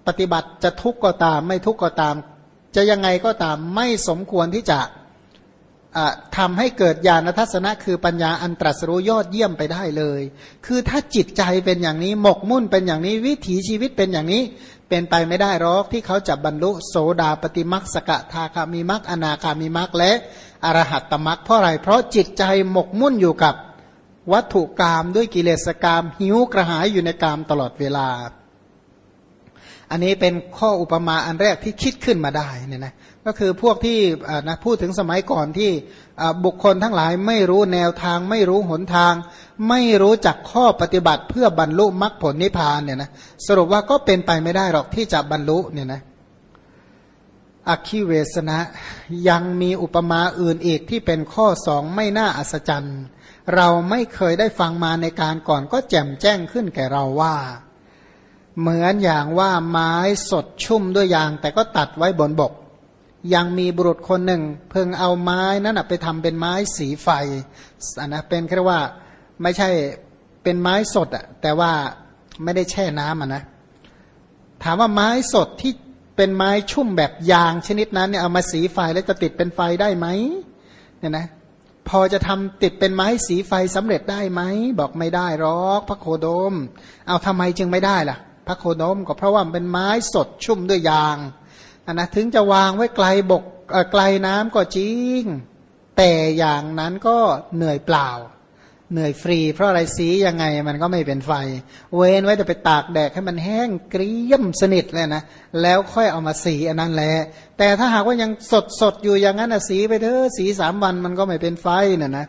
ปฏิบัติจะทุกข์ก็ตามไม่ทุกข์ก็ตามจะยังไงก็ตามไม่สมควรที่จะทำให้เกิดญาณทัศนะคือปัญญาอันตรัสรู้ยอดเยี่ยมไปได้เลยคือถ้าจิตใจเป็นอย่างนี้หมกมุ่นเป็นอย่างนี้วิถีชีวิตเป็นอย่างนี้เป็นไปไม่ได้หรอกที่เขาจะบรรลุโสดาปฏิมรรคสกทาคามิมรรคอนาคามิมรรคและอรหัตตมรรคเพราะอะไรเพราะจิตใจหมกมุ่นอยู่กับวัตถุกามด้วยกิเลสกามหิวกระหายอยู่ในกามตลอดเวลาอันนี้เป็นข้ออุปมาอันแรกที่คิดขึ้นมาได้เนี่ยนะก็คือพวกที่นะพูดถึงสมัยก่อนที่บุคคลทั้งหลายไม่รู้แนวทางไม่รู้หนทางไม่รู้จักข้อปฏิบัติเพื่อบรรลุมรรคผลนิพพานเนี่ยนะสรุปว่าก็เป็นไปไม่ได้หรอกที่จะบรรลุเนี่ยนะอคิเวสนะยังมีอุปมาอื่นอีกที่เป็นข้อสองไม่น่าอัศจรรย์เราไม่เคยได้ฟังมาในการก่อนก็แจ่มแจ้งขึ้นแก่เราว่าเหมือนอย่างว่าไม้สดชุ่มด้วยยางแต่ก็ตัดไว้บนบกยังมีบุรุษคนหนึ่งเพิ่งเอาไม้นั้นไปทำเป็นไม้สีไฟนะเป็นแค่ว่าไม่ใช่เป็นไม้สดแต่ว่าไม่ได้แช่น้ำนะถามว่าไม้สดที่เป็นไม้ชุ่มแบบยางชนิดนั้นเนี่ยเอามาสีไฟแล้วจะติดเป็นไฟได้ไหมเนี่ยนะพอจะทำติดเป็นไม้สีไฟสำเร็จได้ไหมบอกไม่ได้หรอกพระโคดมเอาทำไมจึงไม่ได้ล่ะพระโคดมก็เพราะว่าเป็นไม้สดชุ่มด้วยยางนะถึงจะวางไว้ไกลบกไกลน้ำก็จริงแต่อย่างนั้นก็เหนื่อยเปล่าเหนื่อยฟรีเพราะอะไรสียังไงมันก็ไม่เป็นไฟเว้นไว้แต่ไปตากแดดให้มันแห้งเกรียมสนิทเลยนะแล้วค่อยเอามาสีอันนั้นแหละแต่ถ้าหากว่ายังสดอยู่อย่างนั้นสีไปเถอะสี3 วันมันก็ไม่เป็นไฟนะ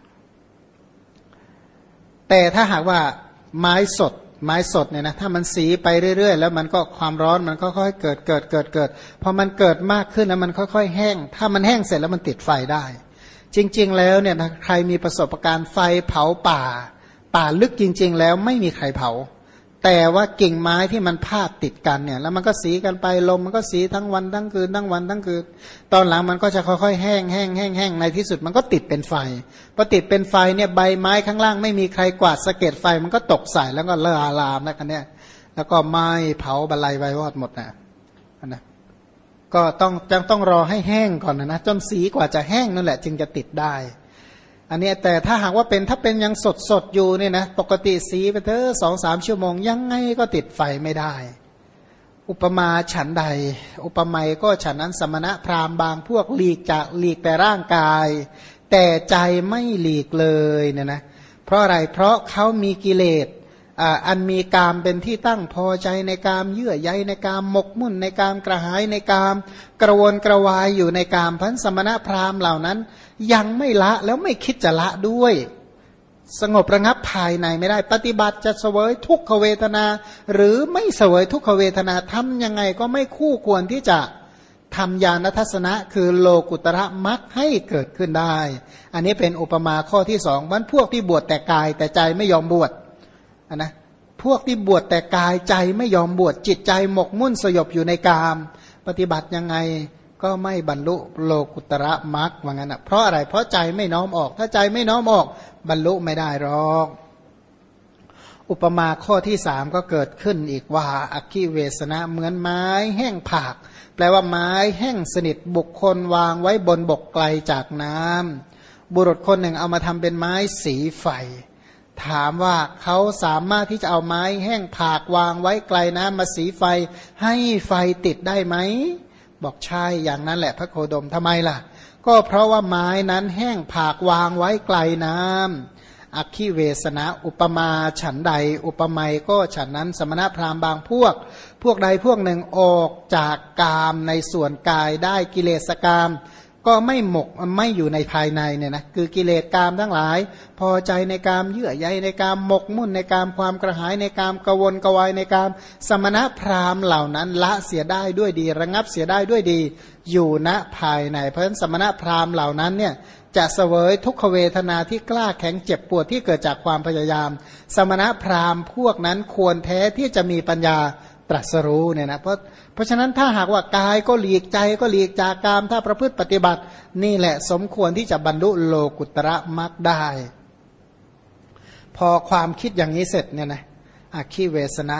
แต่ถ้าหากว่าไม้สดเนี่ยนะถ้ามันสีไปเรื่อยๆแล้วมันก็ความร้อนมันก็ค่อยเกิดพอมันเกิดมากขึ้นแล้วมันค่อยๆแห้งถ้ามันแห้งเสร็จแล้วมันติดไฟได้จริงๆแล้วเนี่ยนะใครมีประสบการณ์ไฟเผาป่าลึกจริงๆแล้วไม่มีใครเผาแต่ว่ากิ่งไม้ที่มันพาดติดกันเนี่ยแล้วมันก็สีกันไปลมมันก็สีทั้งวันทั้งคืนทั้งวันทั้งคืนตอนหลังมันก็จะค่อยๆแห้งในที่สุดมันก็ติดเป็นไฟพอติดเป็นไฟเนี่ยใบไม้ข้างล่างไม่มีใครกวาดสะเก็ดไฟมันก็ตกใส่แล้วก็ลามนะกันเนี่ยแล้วก็ไหม้เผาบรรลัยไว้วอดหมดนะก็ต้องรอให้แห้งก่อนนะจนสีกว่าจะแห้งนั่นแหละจึงจะติดได้อันนี้แต่ถ้าหากว่าถ้าเป็นยังสดอยู่เนี่ยนะปกติสีไปเถอะ2-3 ชั่วโมงยังไงก็ติดไฟไม่ได้อุปมาฉันใดอุปไมยก็ฉันนั้นสมณะพราหมณ์บางพวกหลีกแต่ร่างกายแต่ใจไม่หลีกเลยเนี่ยนะเพราะอะไรเพราะเขามีกิเลสอันมีกามเป็นที่ตั้งพอใจในกามเยื่อใยในกามหมกมุ่นในกามกระหายในกามกระวนกระวายอยู่ในกามพันสมณะพราหมณ์เหล่านั้นยังไม่ละแล้วไม่คิดจะละด้วยสงบระงับภายในไม่ได้ปฏิบัติจะเสวยทุกขเวทนาหรือไม่เสวยทุกขเวทนาทำยังไงก็ไม่คู่ควรที่จะทำญาณทัศนะคือโลกุตระมรรคให้เกิดขึ้นได้อันนี้เป็นอุปมาข้อที่สองมันพวกที่บวชแต่กายแต่ใจไม่ยอมบวชนะพวกที่บวชแต่กายใจไม่ยอมบวชจิตใจหมกมุ่นสยบอยู่ในกามปฏิบัติยังไงก็ไม่บรรลุโลกุตระมรรคว่างั้นนะเพราะอะไรเพราะใจไม่น้อมออกถ้าใจไม่น้อมออกบรรลุไม่ได้หรอกอุปมาข้อที่สามก็เกิดขึ้นอีกว่าอคิเวสนะเหมือนไม้แห้งผากแปลว่าไม้แห้งสนิทบุคคลวางไว้บนบกไกลจากน้ำบุรุษคนหนึ่งเอามาทำเป็นไม้สีไฟถามว่าเขาสามารถที่จะเอาไม้แห้งผากวางไว้ไกลน้ำมาสีไฟให้ไฟติดได้ไหมบอกใช่อย่างนั้นแหละพระโคดมทำไมล่ะก็เพราะว่าไม้นั้นแห้งผากวางไว้ไกลน้ำอคิเวสนะอุปมาฉันใดอุปไมยก็ฉันนั้นสมณพราหมณ์บางพวกใดพวกหนึ่งออกจากกามในส่วนกายได้กิเลสกามก็ไม่หมกไม่อยู่ในภายในเนี่ยนะคือกิเลสกามทั้งหลายพอใจในกามเยื่อใยในกามหมกมุ่นในกามความกระหายในกามกวนกวายในกามสมณพราหมณ์เหล่านั้นละเสียได้ด้วยดีระงับเสียได้ด้วยดีอยู่ณภายในเพราะฉะนั้นสมณพราหมณ์เหล่านั้นเนี่ยจะเสวยทุกขเวทนาที่กล้าแข็งเจ็บปวดที่เกิดจากความพยายามสมณพราหมณ์พวกนั้นควรแท้ที่จะมีปัญญาตรัสรู้เนี่ยนะเพราะฉะนั้นถ้าหากว่ากายก็หลีกใจก็หลีกจากกามถ้าประพฤติปฏิบัตินี่แหละสมควรที่จะบรรลุโลกุตระมรรคได้พอความคิดอย่างนี้เสร็จเนี่ยนะอคิเวสนะ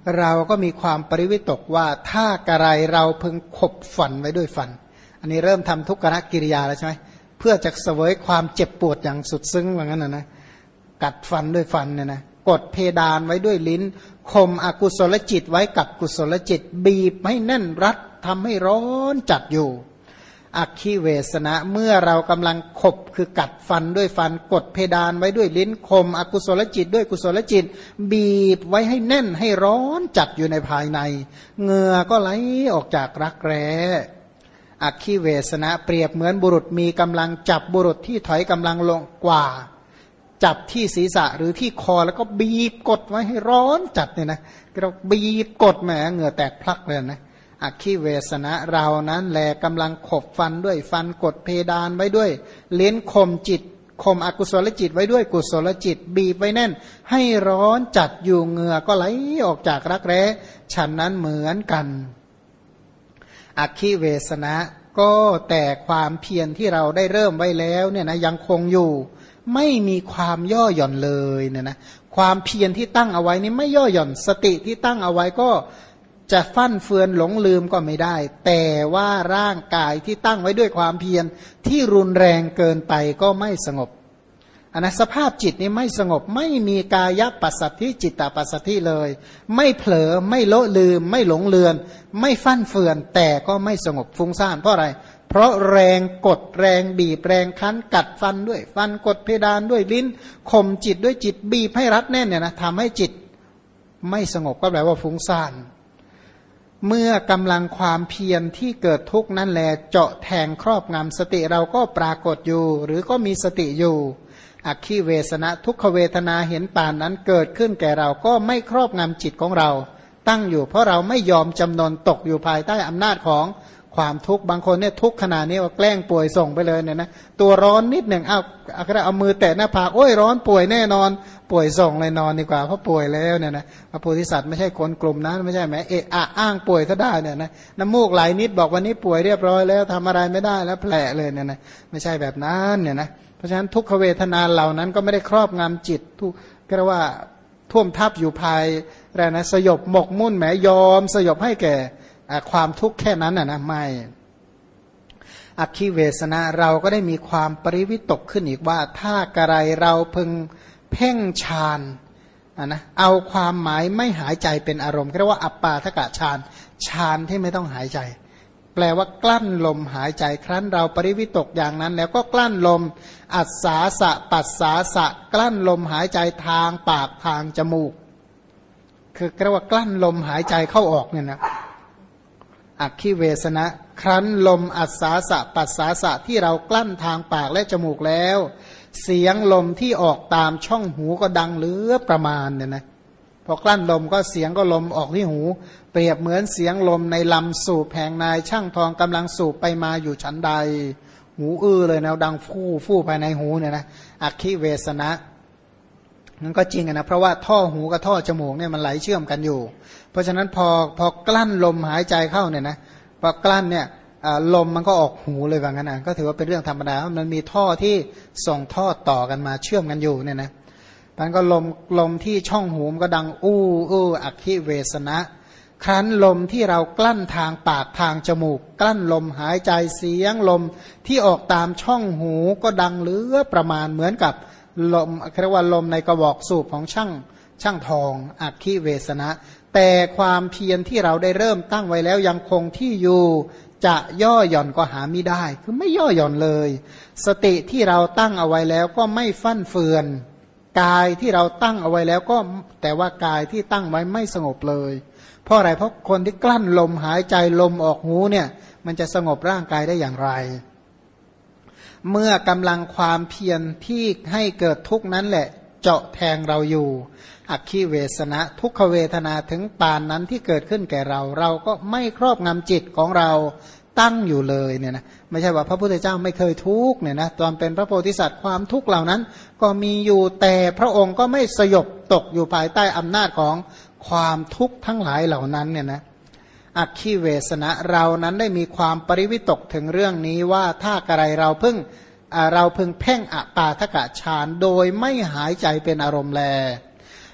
เราก็มีความปริวิตกว่าถ้ากระไรเราพึงขบฟันไว้ด้วยฟันอันนี้เริ่มทำทุกขณกิริยาแล้วใช่ไหมเพื่อจะเสวยความเจ็บปวดอย่างสุดซึ้งว่างั้นนะกัดฟันด้วยฟันเนี่ยนะกดเพดานไว้ด้วยลิ้นข่มอกุศลจิตไว้กับกุศลจิตบีบให้แน่นรัดทำให้ร้อนจัดอยู่อักขิเวสนะเมื่อเรากำลังขบคือกัดฟันด้วยฟันกดเพดานไว้ด้วยลิ้นข่มอกุศลจิตด้วยกุศลจิตบีบไว้ให้แน่นให้ร้อนจัดอยู่ในภายในเหงื่อก็ไหลออกจากรักแร้อักขิเวสนะเปรียบเหมือนบุรุษมีกำลังจับบุรุษที่ถอยกำลังลงกว่าจับที่ศีรษะหรือที่คอแล้วก็บีบกดไว้ให้ร้อนจัดเนี่ยนะเราบีบกดแหมเหงื่อแตกพลักเลยนะอักขิเวสนะเรานั้นแลกำลังขบฟันด้วยฟันกดเพดานไว้ด้วยลิ้นข่มจิตข่มอกุศลจิตไว้ด้วยกุศลจิตบีบไว้แน่นให้ร้อนจัดอยู่เหงื่อก็ไหลออกจากรักแร้ฉันนั้นเหมือนกันอักขิเวสนะก็แต่ความเพียรที่เราได้เริ่มไว้แล้วเนี่ยนะยังคงอยู่ไม่มีความย่อหย่อนเลยเนี่ยนะความเพียรที่ตั้งเอาไว้นี่ไม่ย่อหย่อนสติที่ตั้งเอาไว้ก็จะฟั่นเฟือนหลงลืมก็ไม่ได้แต่ว่าร่างกายที่ตั้งไว้ด้วยความเพียรที่รุนแรงเกินไปก็ไม่สงบอันนะสภาพจิตนี้ไม่สงบไม่มีกายปัสสัทธิจิตตปัสสัทธิเลยไม่เผลอไม่โละลืมไม่หลงเลือนไม่ฟั่นเฟือนแต่ก็ไม่สงบฟุ้งซ่านเพราะอะไรเพราะแรงกดแรงบีบแรงคั้นกัดฟันด้วยฟันกดเพดานด้วยลิ้นข่มจิตด้วยจิตบีบให้รัดแน่นเนี่ยนะทำให้จิตไม่สงบก็แปลว่าฟุ้งซ่านเมื่อกำลังความเพียรที่เกิดทุกข์นั้นแลเจาะแทงครอบงำสติเราก็ปรากฏอยู่หรือก็มีสติอยู่อักขิเวสนะทุกขเวทนาเห็นป่านนั้นเกิดขึ้นแก่เราก็ไม่ครอบงำจิตของเราตั้งอยู่เพราะเราไม่ยอมจำนนตกอยู่ภายใต้อำนาจของความทุกข์บางคนเนี่ยทุกข์ขนาดนี้ว่าแกล้งป่วยส่งไปเลยเนี่ยนะตัวร้อนนิดหนึ่งเอามือแตะหน้าผากโอ้ยร้อนป่วยแน่นอนป่วยส่งเลยนอนดีกว่าเพราะป่วยแล้วเนี่ยนะพระโพธิสัตว์ไม่ใช่คนกลุ่มนั้นไม่ใช่แหมอ้างป่วยซะได้เนี่ยนะน้ำมูกไหลนิดบอกวันนี้ป่วยเรียบร้อยแล้วทำอะไรไม่ได้แล้วแผลเลยเนี่ยนะไม่ใช่แบบนั้นเนี่ยนะเพราะฉะนั้นทุกขเวทนาเหล่านั้นก็ไม่ได้ครอบงำจิตทุกก็เรียกว่าท่วมทับอยู่ภายแต่นะสยบหมกมุ่นแหมยอมสยบให้แก่ความทุกข์แค่นั้นนะไม่อักขิเวสนะเราก็ได้มีความปริวิตกขึ้นอีกว่าถ้ากระไรเราพึงเพ่งฌานนะเอาความหมายไม่หายใจเป็นอารมณ์เรียกว่าอัปปาทกะฌานฌานที่ไม่ต้องหายใจแปลว่ากลั้นลมหายใจครั้นเราปริวิตกอย่างนั้นแล้วก็กลั้นลมอัศสาสะปัสสาสะกลั้นลมหายใจทางปากทางจมูกคือเรียกว่ากลั้นลมหายใจเข้าออกเนี่ยนะอักขิเวสนะครั้นลมอัศสาสะปัสสาสะที่เรากลั้นทางปากและจมูกแล้วเสียงลมที่ออกตามช่องหูก็ดังเหลือประมาณเนี่ยนะพอกลั้นลมก็เสียงก็ลมออกที่หูเปรียบเหมือนเสียงลมในลำสูบแห่งนายช่างทองกำลังสูบไปมาอยู่ชั้นใดหูเลยนะดังฟู่ภายในหูเนี่ยนะอักขิเวสนะนั่นก็จริงนะเพราะว่าท่อหูกับท่อจมูกเนี่ยมันไหลเชื่อมกันอยู่เพราะฉะนั้นพอกลั้นลมหายใจเข้าเนี่ยนะพอกลั้นเนี่ยลมมันก็ออกหูเลยว่างั้นนะก็ถือว่าเป็นเรื่องธรรมดามันมีท่อที่ส่งท่อต่อกันมาเชื่อมกันอยู่เนี่ยนะมันก็ลมที่ช่องหูมันก็ดังอักขิเวสนะครั้นลมที่เรากลั้นทางปากทางจมูกกลั้นลมหายใจเสียงลมที่ออกตามช่องหูก็ดังเหลือประมาณเหมือนกับลมเรียกว่าลมในกระบอกสูบของช่างทองอักขิเวสนะแต่ความเพียรที่เราได้เริ่มตั้งไว้แล้วยังคงที่อยู่จะย่อหย่อนก็หาไม่ได้คือไม่ย่อหย่อนเลยสติที่เราตั้งเอาไว้แล้วก็ไม่ฟั่นเฟือนกายที่เราตั้งเอาไว้แล้วก็แต่ว่ากายที่ตั้งไว้ไม่สงบเลยเพราะอะไรเพราะคนที่กลั้นลมหายใจลมออกหูเนี่ยมันจะสงบร่างกายได้อย่างไรเมื่อกำลังความเพียรที่ให้เกิดทุกข์นั้นแหละเจาะแทงเราอยู่อักขิเวสนะทุกขเวทนาถึงปานนั้นที่เกิดขึ้นแก่เราก็ไม่ครอบงำจิตของเราตั้งอยู่เลยเนี่ยนะไม่ใช่ว่าพระพุทธเจ้าไม่เคยทุกข์เนี่ยนะตอนเป็นพระโพธิสัตว์ความทุกข์เหล่านั้นก็มีอยู่แต่พระองค์ก็ไม่สยบตกอยู่ภายใต้อำนาจของความทุกข์ทั้งหลายเหล่านั้นเนี่ยนะอักขิเวสนะเรานั้นได้มีความปริวิตกถึงเรื่องนี้ว่าถ้ากระไรเราพึงเพ่งอปาทกะฌานโดยไม่หายใจเป็นอารมณ์แล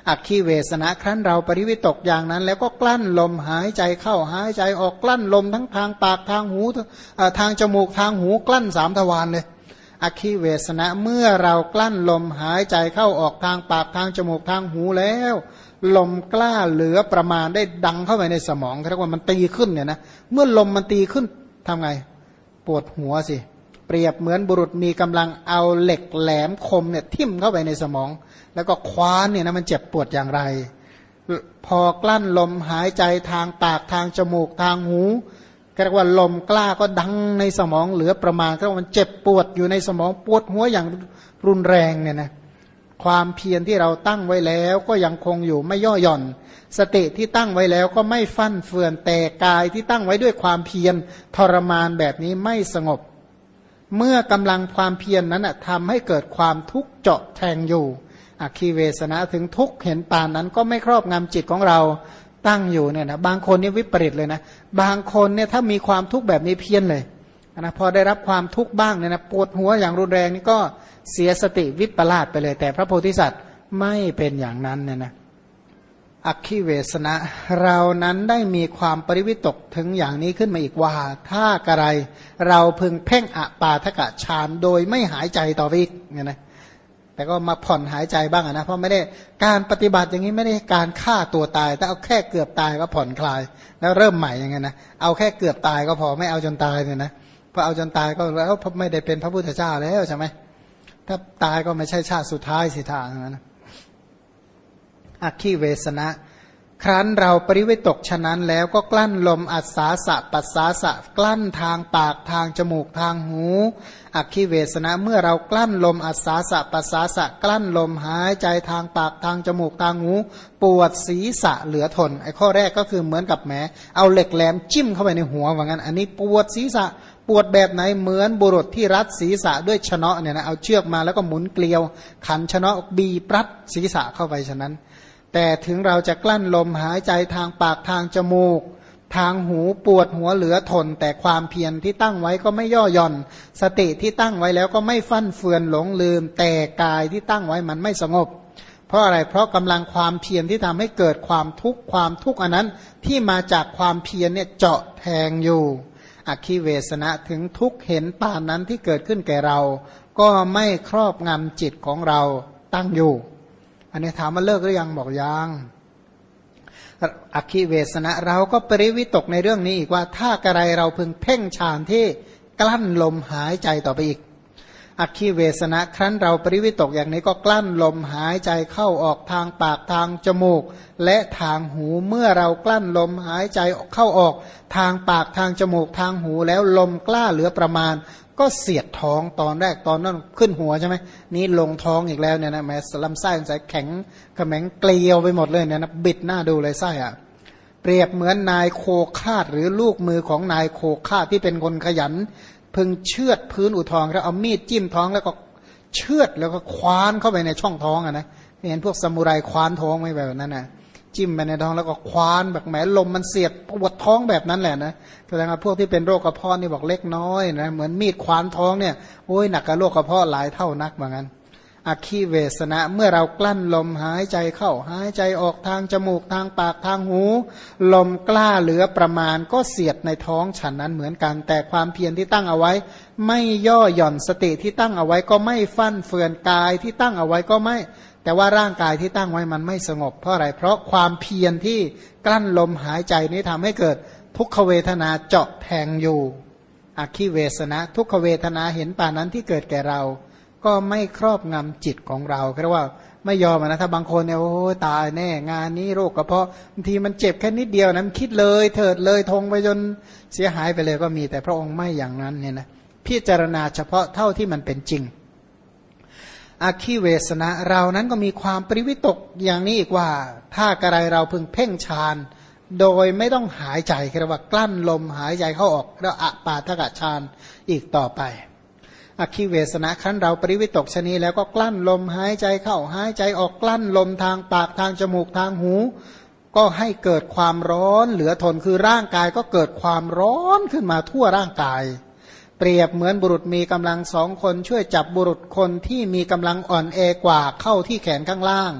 อักขิเวสนะครั้นเราปริวิตกอย่างนั้นแล้วก็กลั้นลมหายใจเข้าหายใจออกกลั้นลมทั้งทางปากทางหูทางจมูกทางหูกลั้น3 ทวารเลยอักขิเวสนะเมื่อเรากลั้นลมหายใจเข้าออกทางปากทางจมูกทางหูแล้วลมกล้าเหลือประมาณได้ดังเข้าไปในสมองเรียกว่ามันตีขึ้นเนี่ยนะเมื่อลมมันตีขึ้นทำไงปวดหัวสิเปรียบเหมือนบุรุษมีกำลังเอาเหล็กแหลมคมเนี่ยทิ่มเข้าไปในสมองแล้วก็คว้านเนี่ยนะมันเจ็บปวดอย่างไรพอกลั้นลมหายใจทางปากทางจมูกทางหูเรียกว่าลมกล้าก็ดังในสมองเหลือประมาณก็มันเจ็บปวดอยู่ในสมองปวดหัวอย่างรุนแรงเนี่ยนะความเพียรที่เราตั้งไว้แล้วก็ยังคงอยู่ไม่ย่อหย่อนสติที่ตั้งไว้แล้วก็ไม่ฟั่นเฟือนแต่กายที่ตั้งไว้ด้วยความเพียรทรมานแบบนี้ไม่สงบเมื่อกำลังความเพียร นั้นทำให้เกิดความทุกข์เจาะแทงอยู่อคีเวสนะถึงทุกข์เห็นปานนั้นก็ไม่ครอบงำจิตของเราตั้งอยู่เนี่ยนะบางคนนี่วิปริตเลยนะบางคนเนี่ยถ้ามีความทุกข์แบบนี้เพี้ยนเลยนะพอได้รับความทุกข์บ้างเนี่ยนะปวดหัวอย่างรุนแรงนี่ก็เสียสติวิปลาสไปเลยแต่พระโพธิสัตว์ไม่เป็นอย่างนั้นเนี่ยนะอักขิเวสนะเรานั้นได้มีความปริวิตกถึงอย่างนี้ขึ้นมาอีกว่าถ้ากระไรเราพึงเพ่งอปาทกฌานโดยไม่หายใจต่อไปอีกเนี่ยนะแต่ก็มาผ่อนหายใจบ้างนะเพราะไม่ได้การปฏิบัติอย่างนี้ไม่ได้การฆ่าตัวตายแต่เอาแค่เกือบตายก็ผ่อนคลายแล้วเริ่มใหม่อย่างเงี้ยนะเอาแค่เกือบตายก็พอไม่เอาจนตายเนี่ยนะพอเอาจนตายก็แล้วไม่ได้เป็นพระพุทธเจ้าแล้วใช่ไหมถ้าตายก็ไม่ใช่ชาติสุดท้ายสิทางนั้นอักขิเวสนะครั้นเราปริวิตกฉะนั้นแล้วก็กลั้นลมอัศสาสะปัสสาสะกลั้นทางปากทางจมูกทางหูอักขิเวสนะเมื่อเรากลั้นลมอัศสาสะปัสสาสะกลั้นลมหายใจทางปากทางจมูกทางหูปวดศีรษะเหลือทนไอ้ข้อแรกก็คือเหมือนกับแหมเอาเหล็กแหลมจิ้มเข้าไปในหัวว่างั้นอันนี้ปวดศีรษะปวดแบบไหนเหมือนบุรุษที่รัดศีรษะด้วยชนะเนี่ยนะเอาเชือกมาแล้วก็หมุนเกลียวขันชนะบีบรัดศีรษะเข้าไปฉะนั้นแต่ถึงเราจะกลั้นลมหายใจทางปากทางจมูกทางหูปวดหัวเหลือทนแต่ความเพียรที่ตั้งไว้ก็ไม่ย่อหย่อนสติที่ตั้งไว้แล้วก็ไม่ฟั่นเฟือนหลงลืมแต่กายที่ตั้งไว้มันไม่สงบเพราะอะไรเพราะกำลังความเพียรที่ทำให้เกิดความทุกข์อันนั้นที่มาจากความเพียรเนี่ยเจาะแทงอยู่อักขิเวสนะถึงทุกข์เห็นป่านนั้นที่เกิดขึ้นแก่เราก็ไม่ครอบงำจิตของเราตั้งอยู่อันนี้ถามว่าเลิกหรือยังบอกยังอักขิเวสนะเราก็ปริวิตกในเรื่องนี้อีกว่าถ้ากระไรเราพึงเพ่งฌานที่กลั้นลมหายใจต่อไปอีกอักขิเวสนะครั้นเราปริวิตกอย่างนี้ก็กลั้นลมหายใจเข้าออกทางปากทางจมูกและทางหูเมื่อเรากลั้นลมหายใจเข้าออกทางปากทางจมูกทางหูแล้วลมกล้าเหลือประมาณก็เสียดท้องตอนแรกตอนนั้นขึ้นหัวใช่ไหมนี่ลงท้องอีกแล้วเนี่ยนะแม้ลำไส้มันจะแข็งแข็งเกลียวไปหมดเลยเนี่ยนะบิดหน้าดูเลยไส้อะเปรียบเหมือนนายโคคาดหรือลูกมือของนายโคคาดที่เป็นคนขยันพึงเชือดพื้นอุทองแล้วเอามีดจิ้มท้องแล้วก็เชือดแล้วก็คว้านเข้าไปในช่องท้องอ่ะนะเห็นพวกซามูไรคว้านท้องไม่แบบนั้นนะจิ้มไปในท้องแล้วก็คว้านแบบแหมลมมันเสียดปวดท้องแบบนั้นแหละนะแสดงว่าพวกที่เป็นโรคกระเพาะนี่บอกเล็กน้อยนะเหมือนมีดคว้านท้องเนี่ยโอ้ยหนักกับโรคกระเพาะหลายเท่านักเหมือนกันอักขิเวสนะเมื่อเรากลั้นลมหายใจเข้าหายใจออกทางจมูกทางปากทางหูลมกล้าเหลือประมาณก็เสียดในท้องฉันนั้นเหมือนกันแต่ความเพียรที่ตั้งเอาไว้ไม่ย่อหย่อนสติที่ตั้งเอาไว้ก็ไม่ฟั่นเฟือนกายที่ตั้งเอาไว้ก็ไม่แต่ว่าร่างกายที่ตั้งไว้มันไม่สงบเพราะอะไรเพราะความเพียรที่กลั้นลมหายใจนี้ทำให้เกิดทุกขเวทนาเจาะแทงอยู่อักขิเวสนะทุกขเวทนาเห็นป่านั้นที่เกิดแก่เราก็ไม่ครอบงำจิตของเราเรียกว่าไม่ยอมนะถ้าบางคนเนี่ยโอ้ตายแน่งานนี้โรคกระเพาะบางทีมันเจ็บแค่นิดเดียวนะคิดเลยเถิดเลยทงไปจนเสียหายไปเลยก็มีแต่พระองค์ไม่อย่างนั้นเนี่ยนะพิจารณาเฉพาะเท่าที่มันเป็นจริงอักขิเวสนะเรานั้นก็มีความปริวิตกอย่างนี้อีกว่าถ้ากระไรเราพึงเพ่งฌานโดยไม่ต้องหายใจเรียกว่ากลั้นลมหายใจเข้าออกแล้วอปาทกฌานอีกต่อไปอักขิเวสนะครั้นเราปริวิตกชนีแล้วก็กลั้นลมหายใจเข้าหายใจออกกลั้นลมทางปากทางจมูกทางหูก็ให้เกิดความร้อนเหลือทนคือร่างกายก็เกิดความร้อนขึ้นมาทั่วร่างกายเปรียบเหมือนบุรุษมีกำลัง2 คนช่วยจับบุรุษคนที่มีกำลังอ่อนแอกว่าเข้าที่แขนข้างล่าง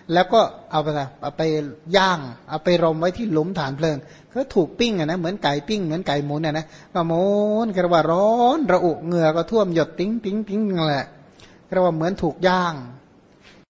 แล้วก็เอาไปย่างเอาไปรมไว้ที่หลุมฐานเพลิงก็ถูกปิ้งนะเหมือนไก่ปิ้งเหมือนไก่หมุนนะก็หมุนกระว่าร้อนระอุเหงื่อก็ท่วมหยดติ้งติ้งติ้งนั่นแหละกระว่าเหมือนถูกย่าง